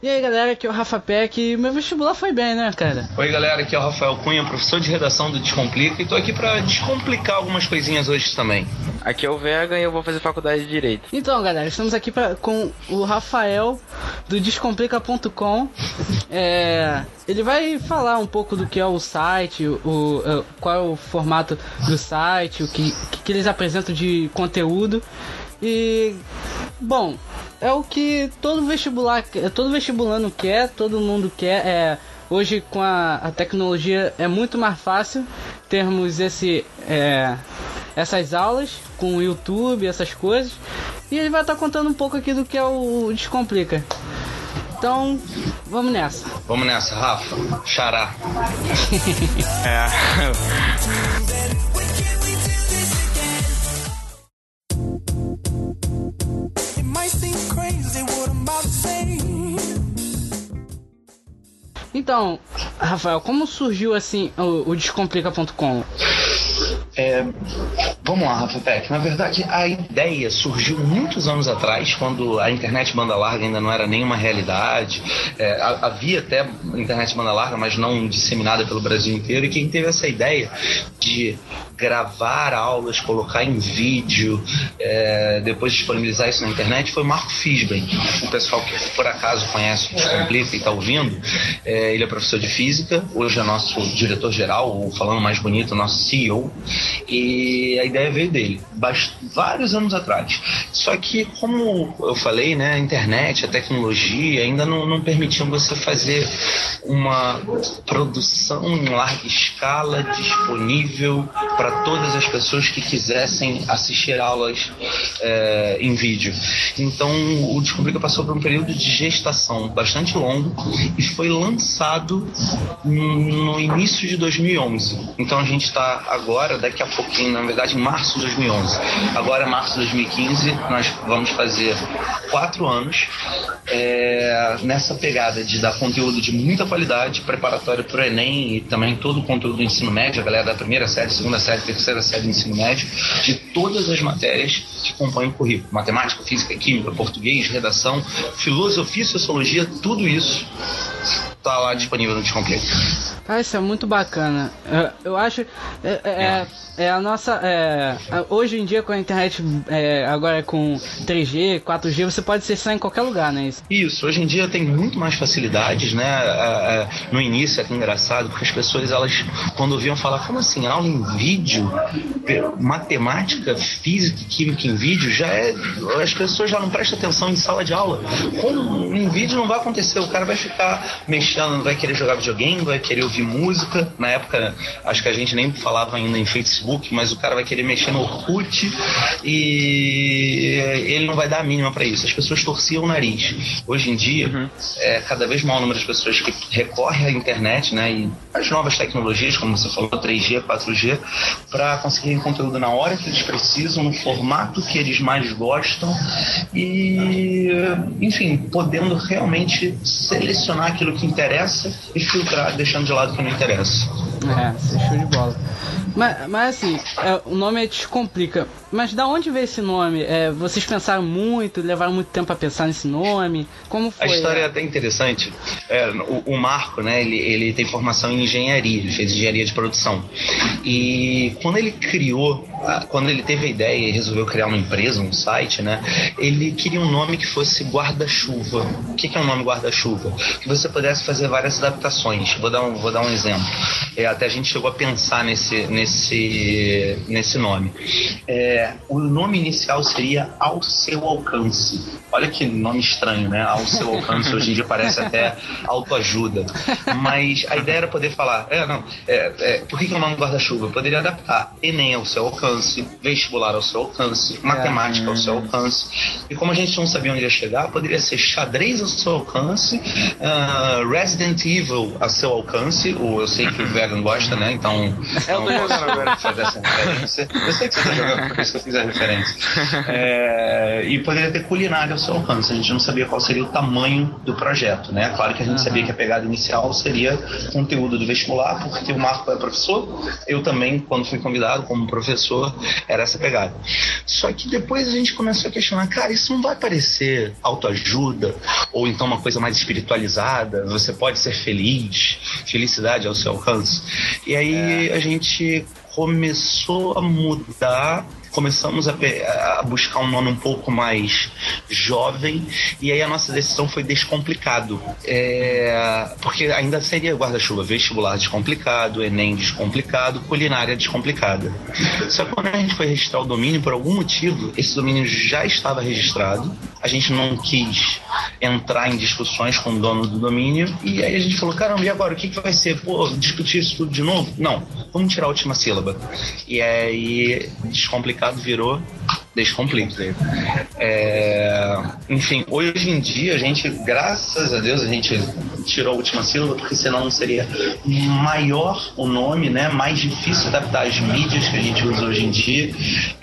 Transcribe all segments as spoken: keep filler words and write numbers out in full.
E aí galera, aqui é o Rafa Peck e meu vestibular foi bem, né, cara? Oi galera, aqui é o Rafael Cunha, professor de redação do Descomplica, e tô aqui pra descomplicar algumas coisinhas hoje também. Aqui é o Vega e eu vou fazer faculdade de Direito. Então galera, estamos aqui pra, com o Rafael do Descomplica ponto com. É, ele vai falar um pouco do que é o site, o, o, qual é o formato do site, o que, que eles apresentam de conteúdo. E, bom, é o que todo vestibular, todo vestibulando quer, todo mundo quer. É, hoje com a, a tecnologia é muito mais fácil termos esse, é, essas aulas com o YouTube, essas coisas. E ele vai estar contando um pouco aqui do que é o Descomplica. Então, vamos nessa. Vamos nessa, Rafa. Xará. É. Então, Rafael, como surgiu assim o, o Descomplica ponto com? É, vamos lá, Rafa Peck. Na verdade, a ideia surgiu muitos anos atrás, quando a internet banda larga ainda não era nenhuma realidade. É, havia até internet banda larga, mas não disseminada pelo Brasil inteiro. E quem teve essa ideia de gravar aulas, colocar em vídeo, é, depois disponibilizar isso na internet, foi o Marco Fisben. O pessoal que por acaso conhece o Descomplica e está ouvindo, é, ele é professor de física, hoje é nosso diretor-geral, ou falando mais bonito, nosso C E O, e a ideia veio dele, vários anos atrás. Só que, como eu falei, né, a internet, a tecnologia ainda não, não permitiam você fazer uma produção em larga escala, disponível para todas as pessoas que quisessem assistir aulas é, em vídeo. Então o Descomplica passou por um período de gestação bastante longo e foi lançado no início de dois mil e onze. Então a gente está agora, daqui a pouquinho, na verdade em março de dois mil e onze. Agora, março de dois mil e quinze, nós vamos fazer quatro anos é, nessa pegada de dar conteúdo de muita qualidade, preparatório para o Enem e também todo o conteúdo do ensino médio, a galera da primeira série, segunda série, terceira série do ensino médio, de todas as matérias que compõem o currículo: matemática, física, química, português, redação, filosofia, sociologia, tudo isso tá lá disponível no Descomplica. Ah, isso é muito bacana. Eu, eu acho é, é, é a nossa é, hoje em dia com a internet é, agora com três G, quatro G, você pode acessar em qualquer lugar, né? Isso, isso hoje em dia tem muito mais facilidades, né? É, é, no início é que engraçado, porque as pessoas, elas quando ouviam falar, como assim, aula em vídeo, matemática, física e química em vídeo, já é, as pessoas já não prestam atenção em sala de aula. Como em vídeo não vai acontecer, o cara vai ficar mexendo, não vai querer jogar videogame, vai querer ouvir música. Na época, acho que a gente nem falava ainda em Facebook, mas o cara vai querer mexer no Orkut e ele não vai dar a mínima para isso. As pessoas torciam o nariz. Hoje em dia, uhum. é cada vez maior o número de pessoas que recorre à internet, né, e às novas tecnologias, como você falou, três G, quatro G, para conseguirem conteúdo na hora que eles precisam, no formato que eles mais gostam e, enfim, podendo realmente selecionar aquilo que interessa e filtrar, deixando de lado o que não interessa. É, show de bola. Mas, mas assim, é, o nome é Descomplica. Mas da onde veio esse nome? É, vocês pensaram muito, levaram muito tempo a pensar nesse nome? Como foi? A história é até interessante. É, o, o Marco, né, ele, ele tem formação em engenharia, ele fez engenharia de produção. E quando ele criou, quando ele teve a ideia e resolveu criar uma empresa, um site, né, ele queria um nome que fosse guarda-chuva. O que, que é um nome guarda-chuva? Que você pudesse fazer várias adaptações. Vou dar um, vou dar um exemplo. É, até a gente chegou a pensar nesse, nesse, nesse nome. É, o nome inicial seria Ao Seu Alcance. Olha que nome estranho, né? Ao Seu Alcance. Hoje em dia parece até autoajuda. Mas a ideia era poder falar, é, não, é, é, por que, que é o nome guarda-chuva? Eu poderia adaptar Enem ao seu alcance, vestibular ao seu alcance, matemática é, ao seu alcance. E como a gente não sabia onde ia chegar, poderia ser xadrez ao seu alcance, uh, Resident Evil ao seu alcance. Ou eu sei que o Vega não gosta, né? Então. Eu tô jogando agora. Fazer essa referência. Eu sei que você tá jogando, por isso que eu fiz a referência. É, e poderia ter culinária ao seu alcance. A gente não sabia qual seria o tamanho do projeto, né? Claro que a gente uhum. sabia que a pegada inicial seria conteúdo do vestibular, porque o Marco é professor, eu também, quando fui convidado como professor, era essa pegada. Só que depois a gente começou a questionar, cara, isso não vai parecer autoajuda, ou então uma coisa mais espiritualizada, você pode ser feliz, felicidade ao seu alcance. E aí é. a gente começou a mudar, começamos a, a buscar um nome um pouco mais jovem, e aí a nossa decisão foi Descomplicado, é, porque ainda seria guarda-chuva, vestibular descomplicado, Enem descomplicado, culinária descomplicada. Só que quando a gente foi registrar o domínio, por algum motivo, esse domínio já estava registrado, a gente não quis entrar em discussões com o dono do domínio, e aí a gente falou, caramba, e agora, o que, que vai ser? Pô, discutir isso tudo de novo? Não, vamos tirar a última sílaba. E aí, Descomplicado virou Descomplica. É, enfim, hoje em dia a gente, graças a Deus, a gente tirou a última sílaba, porque senão não seria maior o nome, né? Mais difícil adaptar as mídias que a gente usa hoje em dia.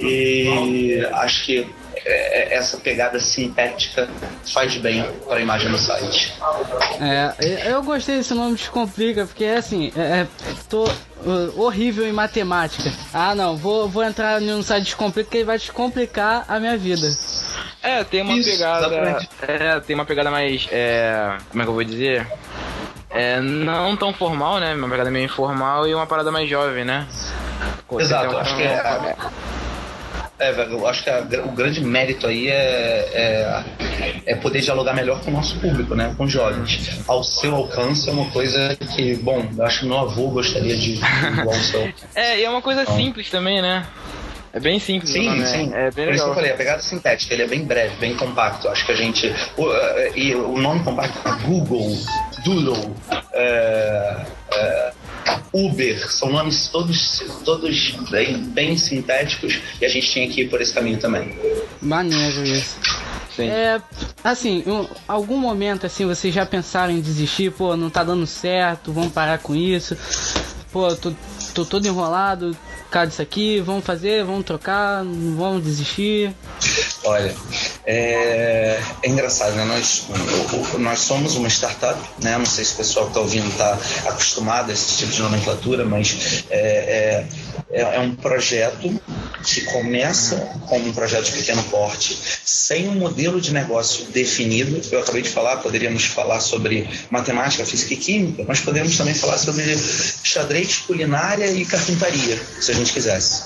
E acho que essa pegada sintética faz bem para a imagem do site. É, eu gostei desse nome Descomplica, porque é assim, é, tô uh, horrível em matemática. Ah não, vou, vou entrar no site Descomplica que ele vai descomplicar a minha vida. É, tem uma Isso, pegada. É, tem uma pegada mais. É, como é que eu vou dizer? É, não tão formal, né? Uma pegada meio informal e uma parada mais jovem, né? Exato, acho que é. É, eu acho que a, o grande mérito aí é, é, é poder dialogar melhor com o nosso público, né? Com os jovens. Ao seu alcance é uma coisa que, bom, eu acho que meu avô gostaria de igual ao seu. É, e é uma coisa então, simples também, né? É bem simples. Sim, né? sim. É bem Por legal. isso que eu falei, a pegada sintética, ele é bem breve, bem compacto. Acho que a gente... O, e o nome compacto é Google, Doodle, é, é, Uber, são nomes todos, todos bem, bem sintéticos, e a gente tinha que ir por esse caminho também. Maneiro isso. Sim. É, assim, em algum momento assim vocês já pensaram em desistir? Pô, não tá dando certo, vamos parar com isso. Pô, tô, tô todo enrolado, cara disso aqui, vamos fazer, vamos trocar, vamos desistir. Olha, é, é engraçado, né? Nós, nós somos uma startup, né? Não sei se o pessoal que está ouvindo está acostumado a esse tipo de nomenclatura, mas é, é, é um projeto que começa como um projeto de pequeno porte, sem um modelo de negócio definido. Eu acabei de falar, poderíamos falar sobre matemática, física e química, mas poderíamos também falar sobre xadrez, culinária e carpintaria, se a gente quisesse.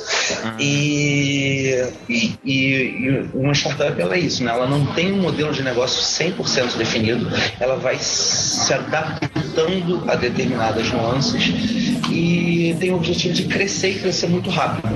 E, e, e uma startup, ela é isso, né? Ela não tem um modelo de negócio cem por cento definido, ela vai se adaptando a determinadas nuances e tem o objetivo de crescer e crescer muito rápido.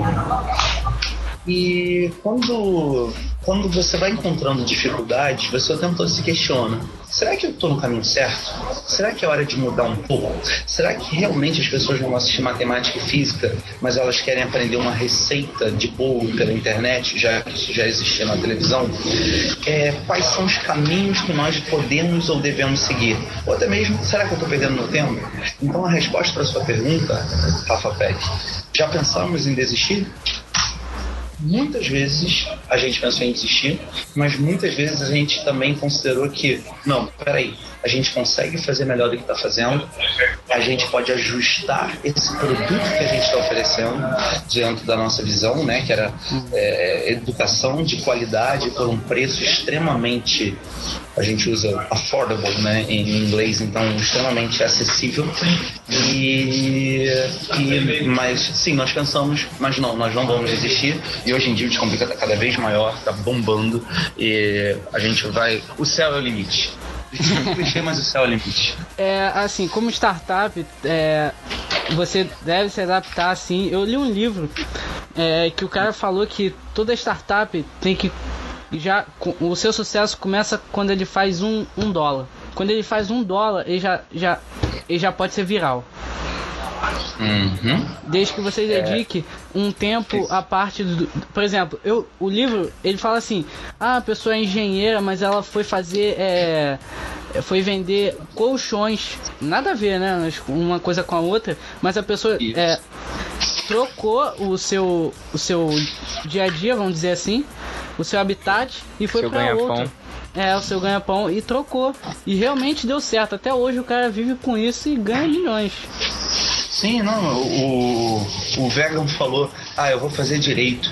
E quando, quando você vai encontrando dificuldades, você o tempo todo se questiona: será que eu estou no caminho certo? Será que é hora de mudar um pouco? Será que realmente as pessoas vão assistir matemática e física, mas elas querem aprender uma receita de bolo pela internet, já que isso já existia na televisão? É, quais são os caminhos que nós podemos ou devemos seguir? Ou até mesmo, será que eu estou perdendo meu tempo? Então a resposta para a sua pergunta, Rafa Peck, já pensamos em desistir? Muitas vezes a gente pensou em desistir, mas muitas vezes a gente também considerou que, não, peraí, a gente consegue fazer melhor do que está fazendo, a gente pode ajustar esse produto que a gente está oferecendo diante da nossa visão, né, que era é, educação de qualidade por um preço extremamente, a gente usa affordable, né, em inglês, então extremamente acessível. E, e, mas sim, nós pensamos, mas não, nós não vamos desistir. E hoje em dia o Descomplica está cada vez maior, está bombando, e a gente vai, o céu é o limite. Clichê, mas o céu é o limite. É, assim, como startup, é, você deve se adaptar assim. Eu li um livro é, que o cara falou que toda startup tem que já, o seu sucesso começa quando ele faz um, um dólar. Quando ele faz um dólar, ele já, já, ele já pode ser viral. Uhum. Desde que você dedique é. um tempo à parte do... Por exemplo, eu, o livro, ele fala assim: ah, a pessoa é engenheira, mas ela foi fazer é, foi vender colchões, nada a ver, né? Uma coisa com a outra, mas a pessoa é, trocou o seu, o seu dia a dia, vamos dizer assim, o seu habitat e foi seu pra outro. É, o seu ganha-pão e trocou. E realmente deu certo. Até hoje o cara vive com isso e ganha milhões. Sim, não, o, o Vegan falou, ah, eu vou fazer direito.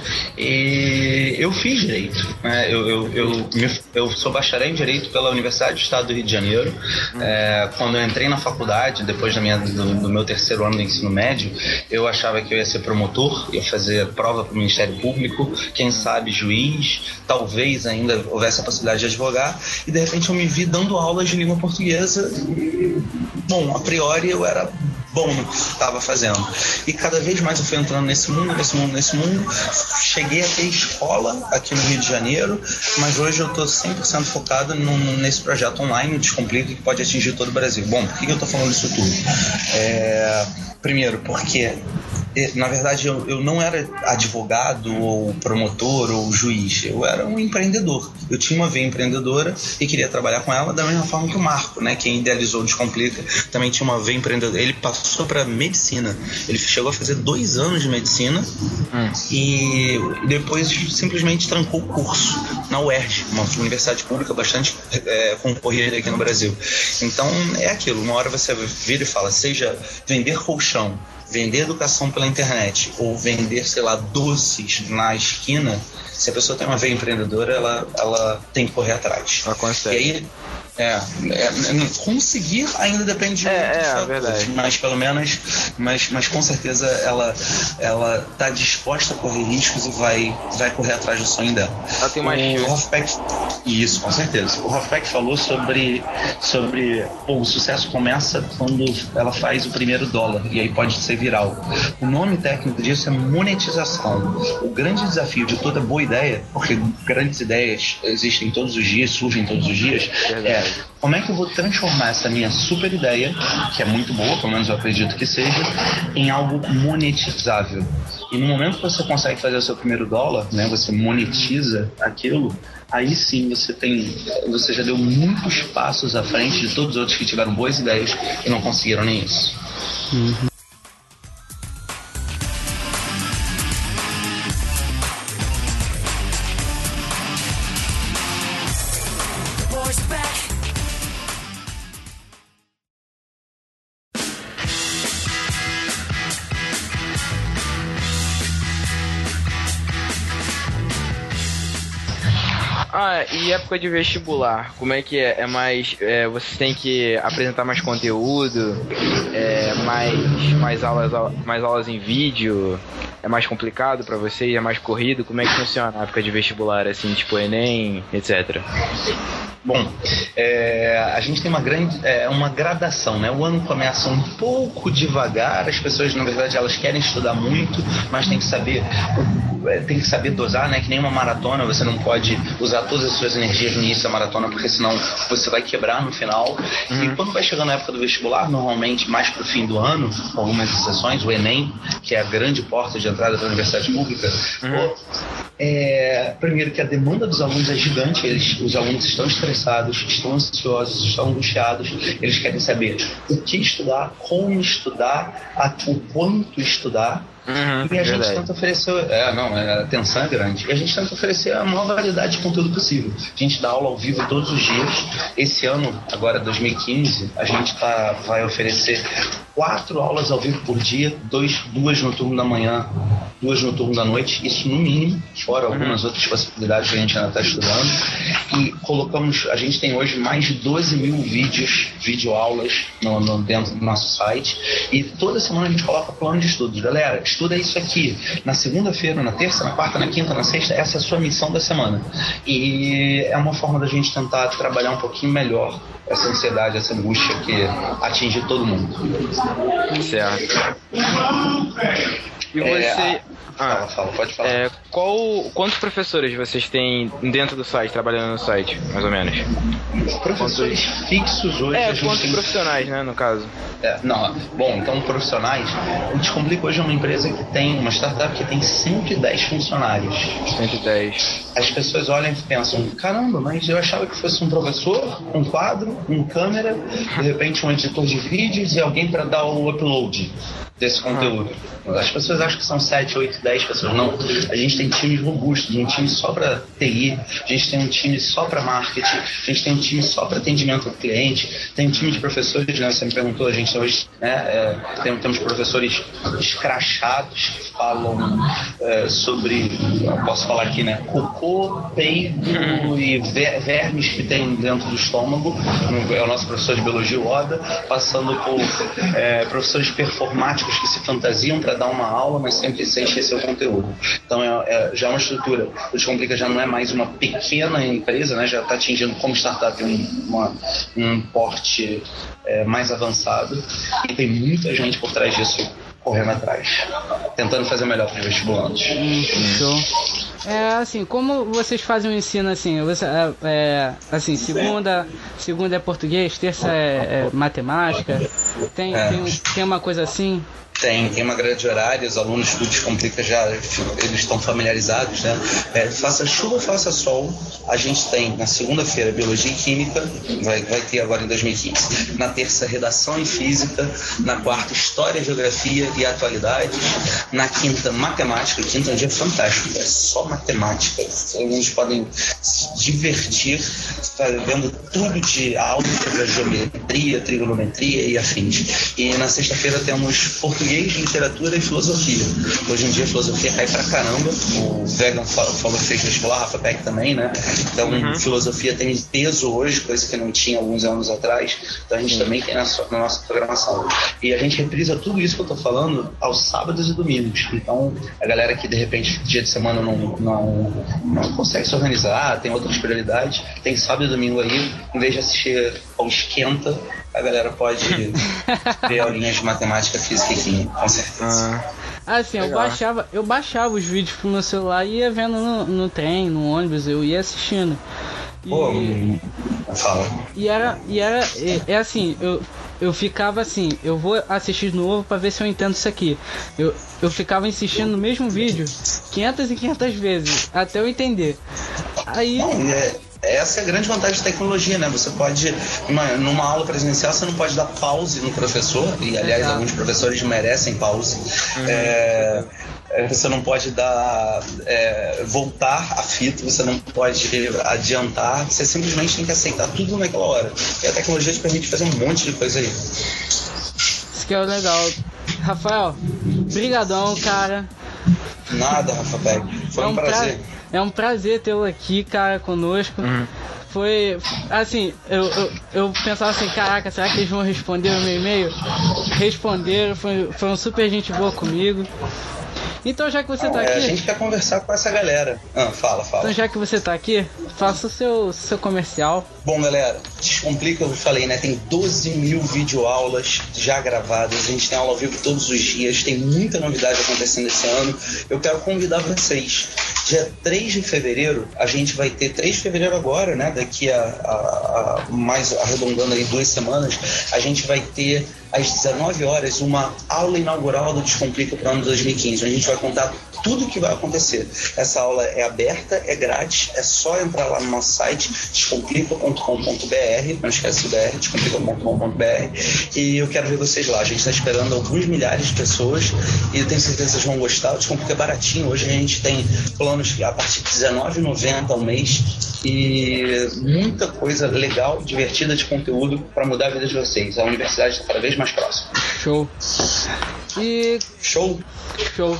E eu fiz direito, né? eu, eu, eu, eu sou bacharel em direito pela Universidade do Estado do Rio de Janeiro. Hum. É, quando eu entrei na faculdade, depois da minha, do, do meu terceiro ano do ensino médio, eu achava que eu ia ser promotor, ia fazer prova para o Ministério Público, quem sabe juiz, talvez ainda houvesse a possibilidade de advogar, e de repente eu me vi dando aulas de língua portuguesa. Bom, a priori eu era bom no que estava fazendo. E cada vez mais eu fui entrando nesse mundo, nesse mundo, nesse mundo. Cheguei a ter escola aqui no Rio de Janeiro, mas hoje eu estou cem por cento focado no, nesse projeto online, o Descomplica, que pode atingir todo o Brasil. Bom, por que eu estou falando isso tudo? É, primeiro, porque na verdade eu, eu não era advogado ou promotor ou juiz, eu era um empreendedor. Eu tinha uma veia empreendedora e queria trabalhar com ela da mesma forma que o Marco, né, quem idealizou o Descomplica, também tinha uma veia empreendedora. Ele passou para medicina, ele chegou a fazer dois anos de medicina hum. e depois simplesmente trancou o curso na U E R J, uma universidade pública bastante é, concorrida aqui no Brasil. Então é aquilo, uma hora você vira e fala, seja vender colchão, vender educação pela internet ou vender, sei lá, doces na esquina, se a pessoa tem uma veia empreendedora, ela, ela tem que correr atrás. Ela consegue. E aí, é, é, conseguir ainda depende de é, muitos é, fatores, verdade. mas pelo menos, mas, mas com certeza ela ela está disposta a correr riscos e vai, vai correr atrás do sonho dela. Ela tem mais o Hofpeck, isso, com certeza. O Hofpeck falou sobre, sobre pô, o sucesso começa quando ela faz o primeiro dólar e aí pode ser viral. O nome técnico disso é monetização. O grande desafio de toda boa ideia, porque grandes ideias existem todos os dias, surgem todos os dias, é como é que eu vou transformar essa minha super ideia, que é muito boa, pelo menos eu acredito que seja, em algo monetizável. E no momento que você consegue fazer o seu primeiro dólar, né, você monetiza aquilo, aí sim você tem, você já deu muitos passos à frente de todos os outros que tiveram boas ideias e não conseguiram nem isso. Uhum. Ah, e época de vestibular, como é que é? É mais, é, você tem que apresentar mais conteúdo, é, mais, mais, aulas, mais aulas em vídeo, é mais complicado pra vocês, é mais corrido? Como é que funciona a época de vestibular, assim, tipo Enem, etcétera? Bom, é, a gente tem uma grande, é, uma gradação, né? O ano começa um pouco devagar, as pessoas, na verdade, elas querem estudar muito, mas tem que saber, tem que saber dosar, né? Que nem uma maratona, você não pode usar todas as suas energias no início da maratona, porque senão você vai quebrar no final. Uhum. E quando vai chegando a época do vestibular, normalmente mais pro fim do ano, com algumas exceções, o Enem, que é a grande porta de entrada da universidade pública, uhum. pô, é, primeiro que a demanda dos alunos é gigante, eles, os alunos estão estressados, estão ansiosos, estão angustiados, eles querem saber o que estudar, como estudar, a, o quanto estudar. Uhum, e a gente verdade. tenta oferecer, é, não, a atenção é grande, e a gente tenta oferecer a maior variedade de conteúdo possível. A gente dá aula ao vivo todos os dias. Esse ano, agora dois mil e quinze, a gente tá, vai oferecer quatro aulas ao vivo por dia, dois, duas no turno da manhã, duas no turno da noite, isso no mínimo, fora algumas uhum. outras possibilidades que a gente ainda está estudando. E colocamos, a gente tem hoje mais de doze mil vídeos, videoaulas no, no, dentro do nosso site, e toda semana a gente coloca plano de estudos. Galera, estuda isso aqui na segunda-feira, na terça, na quarta, na quinta, na sexta, essa é a sua missão da semana. E é uma forma da gente tentar trabalhar um pouquinho melhor essa ansiedade, essa angústia que atinge todo mundo. Certo. E você... É, ah, fala, fala, pode falar. É, qual, quantos professores vocês têm dentro do site, trabalhando no site, mais ou menos? Professores quantos... fixos hoje... É, a gente quantos tem... profissionais, né, no caso? É, não, bom, então profissionais, o Descomplica hoje é uma empresa que tem, uma startup que tem cento e dez funcionários. cento e dez. as pessoas olham e pensam, caramba, mas eu achava que fosse um professor, um quadro, um câmera, de repente um editor de vídeos e alguém para dar o upload desse conteúdo. As pessoas acham que são sete, oito, dez pessoas. Não, a gente tem times robustos, um time só para T I, a gente tem um time só para marketing, a gente tem um time só para atendimento ao cliente, tem um time de professores, né? Você me perguntou, a gente hoje, né, é, tem, temos professores escrachados que falam é, sobre, eu posso falar aqui, né, cocô, peido e ver, vermes que tem dentro do estômago. É o nosso professor de biologia, o Oda, passando por é, professores performáticos que se fantasiam para dar uma aula, mas sempre sem esquecer o conteúdo. Então é, é, já é uma estrutura. O Descomplica já não é mais uma pequena empresa, né? Já está atingindo como startup um, uma, um porte é, mais avançado, e tem muita gente por trás disso correndo atrás, tentando fazer melhor para os vestibulantes. Hum, show. É assim, como vocês fazem o ensino assim? Você, é, é, assim, segunda, segunda é português, terça é, é matemática. Tem, é. tem, tem uma coisa assim? Tem, tem uma grade horária, os alunos do Descomplica já eles estão familiarizados, né? É, faça chuva, faça sol, a gente tem na segunda-feira Biologia e Química, vai, vai ter agora em dois mil e quinze. Na terça, Redação e Física. Na quarta, História, Geografia e Atualidades. Na quinta, Matemática. Quinta é um dia fantástico, é só matemática. Os alunos podem se divertir vendo tudo de álgebra, geometria, trigonometria e afins. E na sexta-feira temos português, literatura e filosofia. Hoje em dia a filosofia cai pra caramba. O Vegan falou que fez vestibular, Rafa Peck também, né? Então uhum. filosofia tem peso hoje, coisa que não tinha alguns anos atrás. Então a gente uhum. também tem na, na nossa programação. E a gente reprisa tudo isso que eu tô falando aos sábados e domingos. Então a galera que de repente dia de semana não, não, não consegue se organizar, tem outras prioridades, tem sábado e domingo aí, em vez de assistir ao Esquenta, a galera pode ver aulinhas de matemática, física e química, com certeza. Ah, assim, eu baixava, eu baixava os vídeos pro meu celular e ia vendo no, no trem, no ônibus, eu ia assistindo. E, Pô, fala. E era, e era, é, é assim, eu, eu ficava assim, eu vou assistir de novo pra ver se eu entendo isso aqui. Eu, eu ficava insistindo no mesmo vídeo quinhentas e quinhentas vezes, até eu entender. Aí... Não, é... Essa é a grande vantagem da tecnologia, né? Você pode, numa, numa aula presencial, você não pode dar pause no professor, e aliás, Exato. alguns professores merecem pause. Uhum. É, você não pode dar, é, voltar a fita, você não pode adiantar, você simplesmente tem que aceitar tudo naquela hora. E a tecnologia te permite fazer um monte de coisa aí. Isso que é o legal. Rafael, brigadão, cara. Nada, Rafa Beck. Foi é um, um prazer. Pra... É um prazer tê-lo aqui, cara, conosco. Uhum. Foi, assim, eu, eu, eu pensava assim, caraca, será que eles vão responder o meu e-mail? Responderam, foi, foi um super gente boa comigo. Então, já que você Não, tá é, aqui... A gente quer conversar com essa galera. Ah, fala, fala. Então, já que você tá aqui, faça o seu, seu comercial. Bom, galera, Descomplica, eu falei, né? Tem doze mil videoaulas já gravadas. A gente tem aula ao vivo todos os dias. Tem muita novidade acontecendo esse ano. Eu quero convidar vocês. Dia três de fevereiro, a gente vai ter... três de fevereiro agora, né? Daqui a, a, a mais arredondando aí duas semanas, a gente vai ter às dezenove horas uma aula inaugural do Descomplica para o ano dois mil e quinze. A gente vai contar tudo o que vai acontecer. Essa aula é aberta, é grátis, é só entrar lá no nosso site descomplica ponto com ponto b r, não esquece o B R, descomplica ponto com ponto b r, e eu quero ver vocês lá. A gente está esperando alguns milhares de pessoas e eu tenho certeza que vocês vão gostar. O Descomplica é baratinho, hoje a gente tem planos a partir de dezenove reais e noventa centavos ao mês e muita coisa legal, divertida de conteúdo para mudar a vida de vocês. A universidade está cada vez mais próxima. Show. E... Show. Show.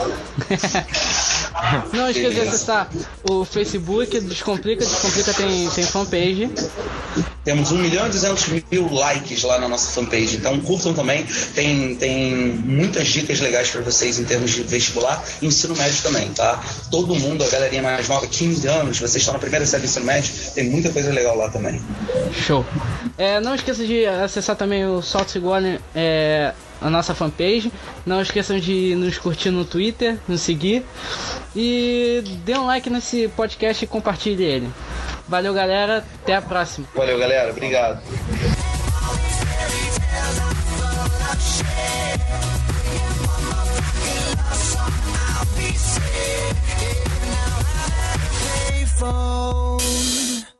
Não esqueça de acessar o Facebook Descomplica. Descomplica tem, tem fanpage. Temos um milhão e duzentos mil likes lá na nossa fanpage. Então curtam também. Tem, tem muitas dicas legais para vocês em termos de vestibular e ensino médio também, tá? Todo mundo, a galerinha mais nova, quinze anos, vocês estão na primeira série do ensino médio, tem muita coisa legal lá também. Show. É, não esqueça de acessar também o Solta Iguana, é, a nossa fanpage. Não esqueçam de nos curtir no Twitter, nos seguir. E dê um like nesse podcast e compartilhe ele. Valeu, galera. Até a próxima. Valeu, galera. Obrigado. fairy tales are full of shit. Yeah, one more fucking love song, I'll be sick. Now I have a payphone.